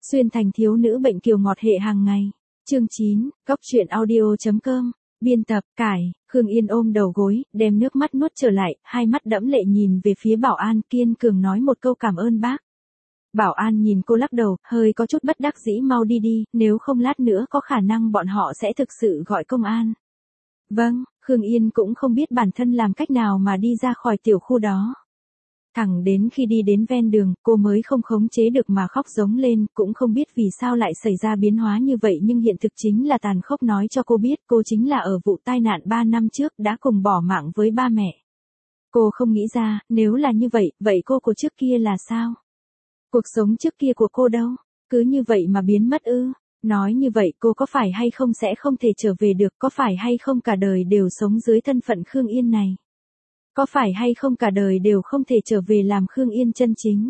Xuyên thành thiếu nữ bệnh kiều ngọt hệ hàng ngày. Chương 9, Góc truyện audio.com. Biên tập, Cải. Khương Yên ôm đầu gối, đem nước mắt nuốt trở lại, hai mắt đẫm lệ nhìn về phía Bảo An, kiên cường nói một câu cảm ơn bác. Bảo An nhìn cô lắc đầu, hơi có chút bất đắc dĩ, mau đi đi, nếu không lát nữa có khả năng bọn họ sẽ thực sự gọi công an. Vâng, Khương Yên cũng không biết bản thân làm cách nào mà đi ra khỏi tiểu khu đó. Thẳng đến khi đi đến ven đường, cô mới không khống chế được mà khóc giống lên, cũng không biết vì sao lại xảy ra biến hóa như vậy, nhưng hiện thực chính là tàn khốc nói cho cô biết cô chính là ở vụ tai nạn 3 năm trước đã cùng bỏ mạng với ba mẹ. Cô không nghĩ ra, nếu là như vậy, vậy cô của trước kia là sao? Cuộc sống trước kia của cô đâu? Cứ như vậy mà biến mất ư? Nói như vậy cô có phải hay không sẽ không thể trở về được, có phải hay không cả đời đều sống dưới thân phận Khương Yên này? Có phải hay không cả đời đều không thể trở về làm Khương Yên chân chính?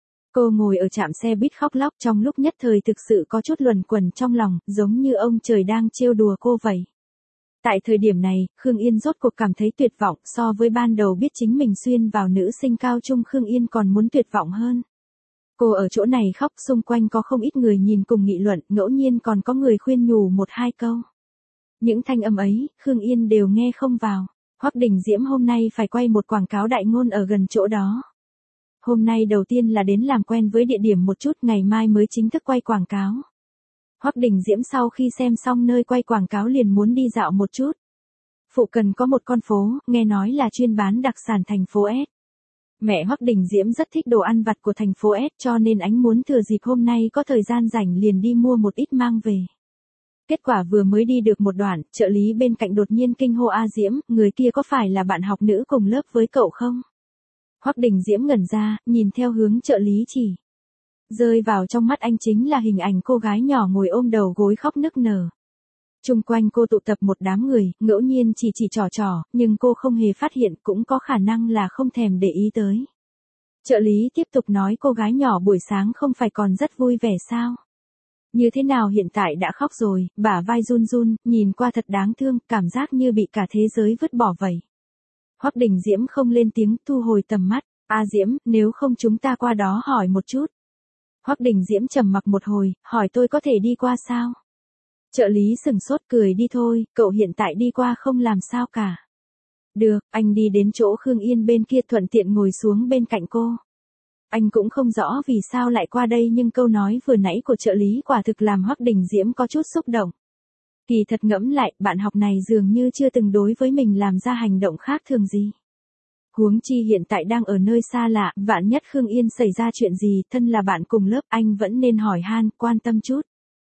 Cô ngồi ở trạm xe buýt khóc lóc, trong lúc nhất thời thực sự có chút luẩn quẩn trong lòng, giống như ông trời đang trêu đùa cô vậy. Tại thời điểm này, Khương Yên rốt cuộc cảm thấy tuyệt vọng, so với ban đầu biết chính mình xuyên vào nữ sinh cao trung, Khương Yên còn muốn tuyệt vọng hơn. Cô ở chỗ này khóc, xung quanh có không ít người nhìn cùng nghị luận, ngẫu nhiên còn có người khuyên nhủ một hai câu. Những thanh âm ấy, Khương Yên đều nghe không vào. Hoắc Đình Diễm hôm nay phải quay một quảng cáo đại ngôn ở gần chỗ đó. Hôm nay đầu tiên là đến làm quen với địa điểm một chút, ngày mai mới chính thức quay quảng cáo. Hoắc Đình Diễm sau khi xem xong nơi quay quảng cáo liền muốn đi dạo một chút. Phụ cận có một con phố, nghe nói là chuyên bán đặc sản thành phố S. Mẹ Hoắc Đình Diễm rất thích đồ ăn vặt của thành phố S, cho nên anh muốn thừa dịp hôm nay có thời gian rảnh liền đi mua một ít mang về. Kết quả vừa mới đi được một đoạn, trợ lý bên cạnh đột nhiên kinh hô: A Diễm, người kia có phải là bạn học nữ cùng lớp với cậu không? Hoắc Đình Diễm ngẩn ra, nhìn theo hướng trợ lý chỉ. Rơi vào trong mắt anh chính là hình ảnh cô gái nhỏ ngồi ôm đầu gối khóc nức nở. Chung quanh cô tụ tập một đám người, ngẫu nhiên chỉ trò, nhưng cô không hề phát hiện, cũng có khả năng là không thèm để ý tới. Trợ lý tiếp tục nói: cô gái nhỏ buổi sáng không phải còn rất vui vẻ sao? Như thế nào hiện tại đã khóc rồi, bả vai run run, nhìn qua thật đáng thương, cảm giác như bị cả thế giới vứt bỏ vậy. Hoắc Đình Diễm không lên tiếng, thu hồi tầm mắt. A Diễm, nếu không chúng ta qua đó hỏi một chút. Hoắc Đình Diễm trầm mặc một hồi, hỏi: tôi có thể đi qua sao? Trợ lý sừng sốt, cười: đi thôi, cậu hiện tại đi qua không làm sao cả. Được, anh đi đến chỗ Khương Yên bên kia, thuận tiện ngồi xuống bên cạnh cô. Anh cũng không rõ vì sao lại qua đây, nhưng câu nói vừa nãy của trợ lý quả thực làm Hoắc Đình Diễm có chút xúc động. Kỳ thật ngẫm lại, bạn học này dường như chưa từng đối với mình làm ra hành động khác thường gì. Huống chi hiện tại đang ở nơi xa lạ, vạn nhất Khương Yên xảy ra chuyện gì, thân là bạn cùng lớp, anh vẫn nên hỏi han, quan tâm chút.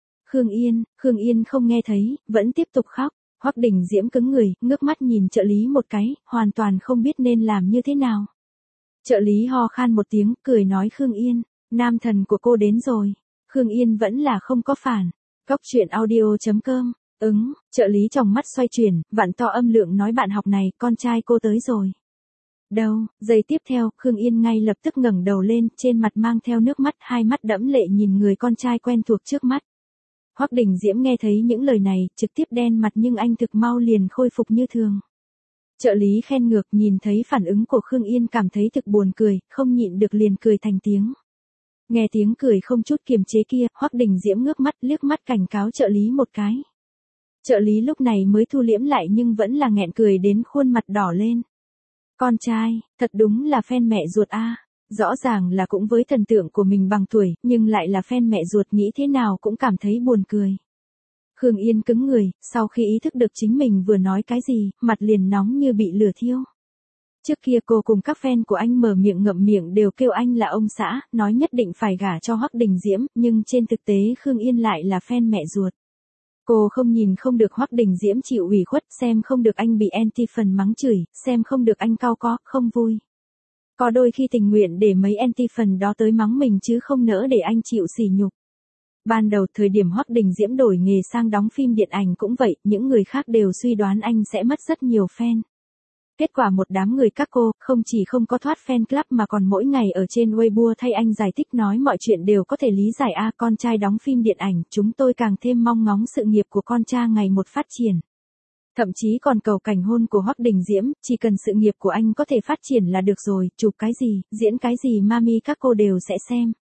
Khương Yên không nghe thấy, vẫn tiếp tục khóc. Hoắc Đình Diễm cứng người, ngước mắt nhìn trợ lý một cái, hoàn toàn không biết nên làm như thế nào. Trợ lý ho khan một tiếng, cười nói: Khương Yên, nam thần của cô đến rồi. Khương Yên vẫn là không có phản. Góc truyện audio.com. Trợ lý trong mắt xoay chuyển, vặn to âm lượng nói: bạn học này, con trai cô tới rồi. Đâu? Giây tiếp theo, Khương Yên ngay lập tức ngẩng đầu lên, trên mặt mang theo nước mắt, hai mắt đẫm lệ nhìn người con trai quen thuộc trước mắt. Hoắc Đình Diễm nghe thấy những lời này, trực tiếp đen mặt, nhưng anh thực mau liền khôi phục như thường. Trợ lý khen ngược, nhìn thấy phản ứng của Khương Yên cảm thấy thực buồn cười, không nhịn được liền cười thành tiếng. Nghe tiếng cười không chút kiềm chế kia, Hoắc Đình Diễm ngước mắt, liếc mắt cảnh cáo trợ lý một cái. Trợ lý lúc này mới thu liễm lại, nhưng vẫn là nghẹn cười đến khuôn mặt đỏ lên. Con trai, thật đúng là fan mẹ ruột a. Rõ ràng là cũng với thần tượng của mình bằng tuổi, nhưng lại là fan mẹ ruột, nghĩ thế nào cũng cảm thấy buồn cười. Khương Yên cứng người, sau khi ý thức được chính mình vừa nói cái gì, mặt liền nóng như bị lửa thiêu. Trước kia cô cùng các fan của anh mở miệng ngậm miệng đều kêu anh là ông xã, nói nhất định phải gả cho Hoắc Đình Diễm, nhưng trên thực tế Khương Yên lại là fan mẹ ruột. Cô không nhìn không được Hoắc Đình Diễm chịu ủy khuất, xem không được anh bị anti-fan mắng chửi, xem không được anh cau có, không vui. Có đôi khi tình nguyện để mấy anti-fan đó tới mắng mình chứ không nỡ để anh chịu sỉ nhục. Ban đầu thời điểm Hoắc Đình Diễm đổi nghề sang đóng phim điện ảnh cũng vậy, những người khác đều suy đoán anh sẽ mất rất nhiều fan. Kết quả một đám người các cô, không chỉ không có thoát fan club mà còn mỗi ngày ở trên Weibo thay anh giải thích, nói mọi chuyện đều có thể lý giải a. Con trai đóng phim điện ảnh, chúng tôi càng thêm mong ngóng sự nghiệp của con trai ngày một phát triển. Thậm chí còn cầu cảnh hôn của Hoắc Đình Diễm, chỉ cần sự nghiệp của anh có thể phát triển là được rồi, chụp cái gì, diễn cái gì mami các cô đều sẽ xem.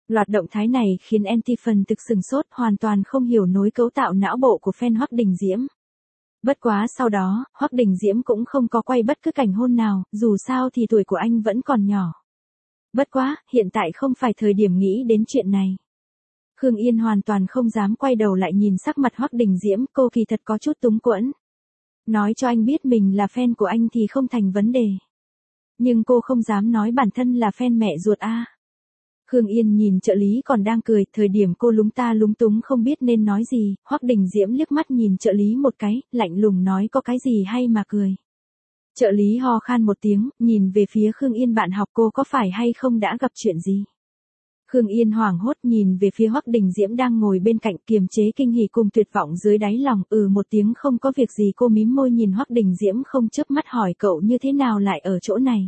Loạt động thái này khiến Antiphon thực sừng sốt, hoàn toàn không hiểu nối cấu tạo não bộ của fan Hoắc Đình Diễm. Bất quá sau đó, Hoắc Đình Diễm cũng không có quay bất cứ cảnh hôn nào, dù sao thì tuổi của anh vẫn còn nhỏ. Bất quá, hiện tại không phải thời điểm nghĩ đến chuyện này. Khương Yên hoàn toàn không dám quay đầu lại nhìn sắc mặt Hoắc Đình Diễm, cô kỳ thật có chút túng quẫn. Nói cho anh biết mình là fan của anh thì không thành vấn đề. Nhưng cô không dám nói bản thân là fan mẹ ruột a. Khương Yên nhìn trợ lý còn đang cười, thời điểm cô lúng ta lúng túng không biết nên nói gì, Hoắc Đình Diễm liếc mắt nhìn trợ lý một cái, lạnh lùng nói có cái gì hay mà cười. Trợ lý ho khan một tiếng, nhìn về phía Khương Yên bạn học cô có phải hay không đã gặp chuyện gì. Khương Yên hoảng hốt nhìn về phía Hoắc Đình Diễm đang ngồi bên cạnh kiềm chế kinh hỉ cùng tuyệt vọng dưới đáy lòng, một tiếng không có việc gì cô mím môi nhìn Hoắc Đình Diễm không chớp mắt hỏi cậu như thế nào lại ở chỗ này.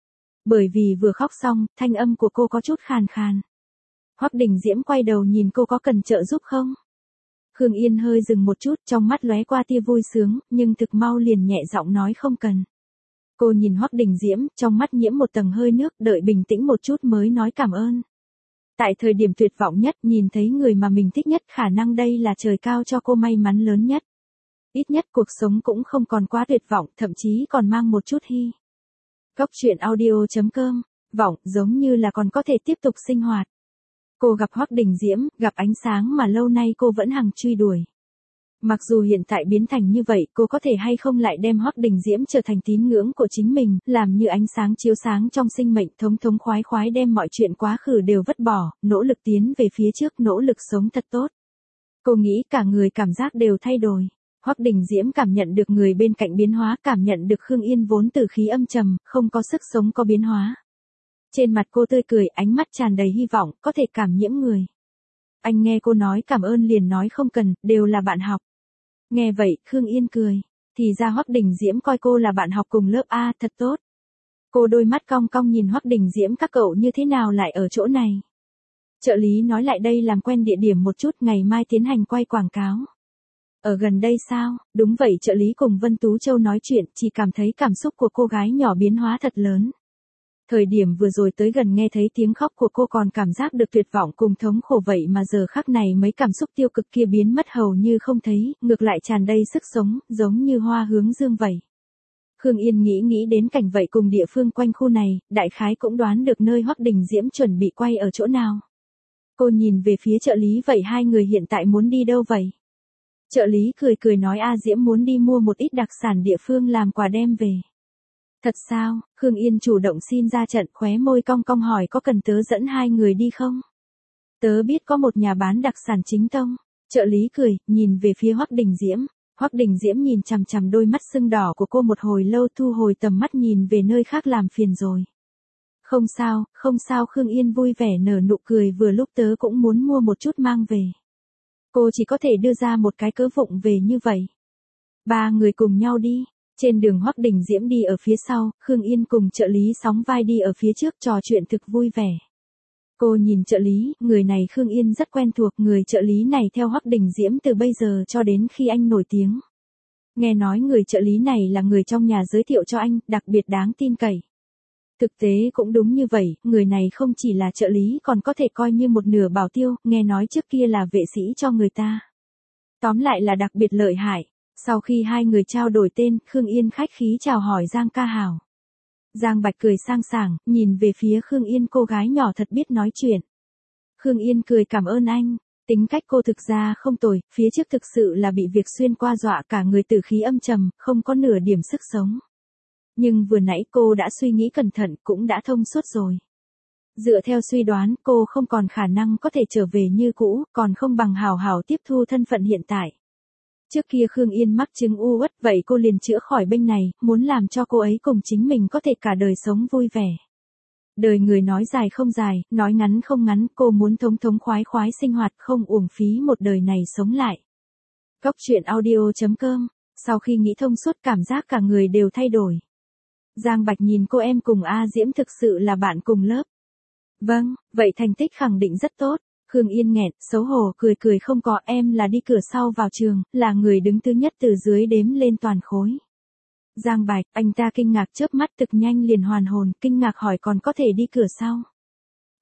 Bởi vì vừa khóc xong, thanh âm của cô có chút khàn khàn. Hoắc Đình Diễm quay đầu nhìn cô có cần trợ giúp không? Khương Yên hơi dừng một chút, trong mắt lóe qua tia vui sướng, nhưng thực mau liền nhẹ giọng nói không cần. Cô nhìn Hoắc Đình Diễm, trong mắt nhiễm một tầng hơi nước, đợi bình tĩnh một chút mới nói cảm ơn. Tại thời điểm tuyệt vọng nhất, nhìn thấy người mà mình thích nhất, khả năng đây là trời cao cho cô may mắn lớn nhất. Ít nhất cuộc sống cũng không còn quá tuyệt vọng, thậm chí còn mang một chút hy. Góc truyện audio.com, vọng, giống như là còn có thể tiếp tục sinh hoạt. Cô gặp Hoắc Đình Diễm, gặp ánh sáng mà lâu nay cô vẫn hằng truy đuổi. Mặc dù hiện tại biến thành như vậy, cô có thể hay không lại đem Hoắc Đình Diễm trở thành tín ngưỡng của chính mình, làm như ánh sáng chiếu sáng trong sinh mệnh, thống thống khoái khoái đem mọi chuyện quá khứ đều vứt bỏ, nỗ lực tiến về phía trước, nỗ lực sống thật tốt. Cô nghĩ cả người cảm giác đều thay đổi. Hoắc Đình Diễm cảm nhận được người bên cạnh biến hóa, cảm nhận được Khương Yên vốn từ khí âm trầm, không có sức sống có biến hóa. Trên mặt cô tươi cười, ánh mắt tràn đầy hy vọng, có thể cảm nhiễm người. Anh nghe cô nói cảm ơn liền nói không cần, đều là bạn học. Nghe vậy, Khương Yên cười. Thì ra Hoắc Đình Diễm coi cô là bạn học cùng lớp A, thật tốt. Cô đôi mắt cong cong nhìn Hoắc Đình Diễm, các cậu như thế nào lại ở chỗ này? Trợ lý nói lại đây làm quen địa điểm một chút, ngày mai tiến hành quay quảng cáo. Ở gần đây sao? Đúng vậy, trợ lý cùng Vân Tú Châu nói chuyện, chỉ cảm thấy cảm xúc của cô gái nhỏ biến hóa thật lớn. Thời điểm vừa rồi tới gần nghe thấy tiếng khóc của cô còn cảm giác được tuyệt vọng cùng thống khổ, vậy mà giờ khắc này mấy cảm xúc tiêu cực kia biến mất hầu như không thấy, ngược lại tràn đầy sức sống, giống như hoa hướng dương vậy. Khương Yên nghĩ đến cảnh vậy cùng địa phương quanh khu này, đại khái cũng đoán được nơi Hoắc Đình Diễm chuẩn bị quay ở chỗ nào. Cô nhìn về phía trợ lý, vậy hai người hiện tại muốn đi đâu vậy? Trợ lý cười nói Diễm muốn đi mua một ít đặc sản địa phương làm quà đem về. Thật sao? Khương Yên chủ động xin ra trận, khóe môi cong cong hỏi có cần tớ dẫn hai người đi không? Tớ biết có một nhà bán đặc sản chính tông. Trợ lý cười, nhìn về phía Hoắc Đình Diễm. Hoắc Đình Diễm nhìn chằm chằm đôi mắt sưng đỏ của cô một hồi lâu, thu hồi tầm mắt nhìn về nơi khác, làm phiền rồi. Không sao, Khương Yên vui vẻ nở nụ cười, vừa lúc tớ cũng muốn mua một chút mang về. Cô chỉ có thể đưa ra một cái cớ vụng về như vậy. Ba người cùng nhau đi. Trên đường Hoắc Đình Diễm đi ở phía sau, Khương Yên cùng trợ lý sóng vai đi ở phía trước trò chuyện thực vui vẻ. Cô nhìn trợ lý, người này Khương Yên rất quen thuộc, người trợ lý này theo Hoắc Đình Diễm từ bây giờ cho đến khi anh nổi tiếng. Nghe nói người trợ lý này là người trong nhà giới thiệu cho anh, đặc biệt đáng tin cậy. Thực tế cũng đúng như vậy, người này không chỉ là trợ lý còn có thể coi như một nửa bảo tiêu, nghe nói trước kia là vệ sĩ cho người ta. Tóm lại là đặc biệt lợi hại. Sau khi hai người trao đổi tên, Khương Yên khách khí chào hỏi Giang Ca Hảo. Giang Bạch cười sang sảng, nhìn về phía Khương Yên, cô gái nhỏ thật biết nói chuyện. Khương Yên cười cảm ơn anh, tính cách cô thực ra không tồi, phía trước thực sự là bị việc xuyên qua dọa cả người tử khí âm trầm, không có nửa điểm sức sống. Nhưng vừa nãy cô đã suy nghĩ cẩn thận, cũng đã thông suốt rồi. Dựa theo suy đoán, cô không còn khả năng có thể trở về như cũ, còn không bằng hào hào tiếp thu thân phận hiện tại. Trước kia Khương Yên mắc chứng u uất, vậy cô liền chữa khỏi bệnh này, muốn làm cho cô ấy cùng chính mình có thể cả đời sống vui vẻ. Đời người nói dài không dài, nói ngắn không ngắn, cô muốn thống thống khoái khoái sinh hoạt, không uổng phí một đời này sống lại. Góc truyện audio.com, sau khi nghĩ thông suốt cảm giác cả người đều thay đổi. Giang Bạch nhìn cô em cùng Diễm thực sự là bạn cùng lớp. Vâng, vậy thành tích khẳng định rất tốt. Khương Yên nghẹn, xấu hổ cười không có, em là đi cửa sau vào trường, là người đứng thứ nhất từ dưới đếm lên toàn khối. Giang Bạch, anh ta kinh ngạc chớp mắt thực nhanh liền hoàn hồn, kinh ngạc hỏi còn có thể đi cửa sau.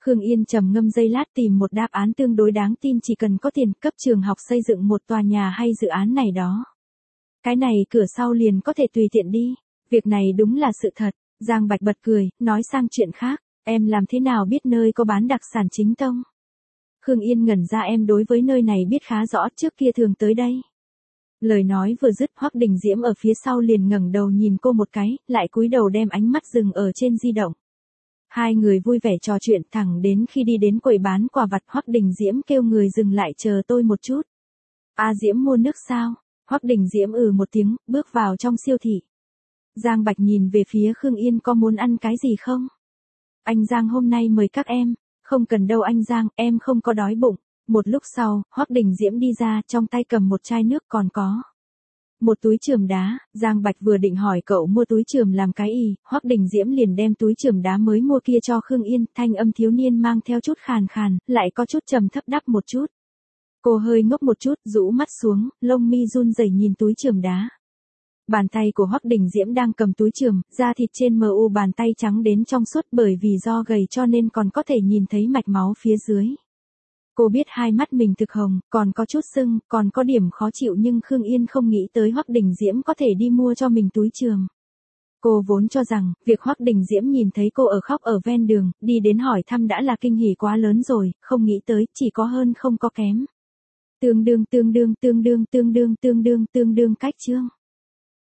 Khương Yên trầm ngâm giây lát tìm một đáp án tương đối đáng tin, chỉ cần có tiền cấp trường học xây dựng một tòa nhà hay dự án này đó. Cái này cửa sau liền có thể tùy tiện đi. Việc này đúng là sự thật. Giang Bạch bật cười, nói sang chuyện khác. Em làm thế nào biết nơi có bán đặc sản chính tông? Khương Yên ngẩn ra, em đối với nơi này biết khá rõ, trước kia thường tới đây. Lời nói vừa dứt, Hoắc Đình Diễm ở phía sau liền ngẩng đầu nhìn cô một cái, lại cúi đầu đem ánh mắt dừng ở trên di động. Hai người vui vẻ trò chuyện thẳng đến khi đi đến quầy bán quà vặt, Hoắc Đình Diễm kêu người dừng lại, chờ tôi một chút. A Diễm mua nước sao? Hoắc Đình Diễm một tiếng, bước vào trong siêu thị. Giang Bạch nhìn về phía Khương Yên, có muốn ăn cái gì không? Anh Giang hôm nay mời các em. Không cần đâu anh Giang, em không có đói bụng. Một lúc sau, Hoắc Đình Diễm đi ra, trong tay cầm một chai nước, còn có một túi chườm đá. Giang Bạch vừa định hỏi cậu mua túi chườm làm cái gì, Hoắc Đình Diễm liền đem túi chườm đá mới mua kia cho Khương Yên, thanh âm thiếu niên mang theo chút khàn khàn, lại có chút trầm thấp đáp một chút. Cô hơi ngốc một chút, rũ mắt xuống, lông mi run rẩy nhìn túi chườm đá. Bàn tay của Hoắc Đình Diễm đang cầm túi chườm, da thịt trên bàn tay trắng đến trong suốt, bởi vì do gầy cho nên còn có thể nhìn thấy mạch máu phía dưới. Cô biết hai mắt mình thực hồng, còn có chút sưng, còn có điểm khó chịu, nhưng Khương Yên không nghĩ tới Hoắc Đình Diễm có thể đi mua cho mình túi chườm. Cô vốn cho rằng, việc Hoắc Đình Diễm nhìn thấy cô khóc ở ven đường, đi đến hỏi thăm đã là kinh hỉ quá lớn rồi, không nghĩ tới, chỉ có hơn không có kém. Tương đương cách chương.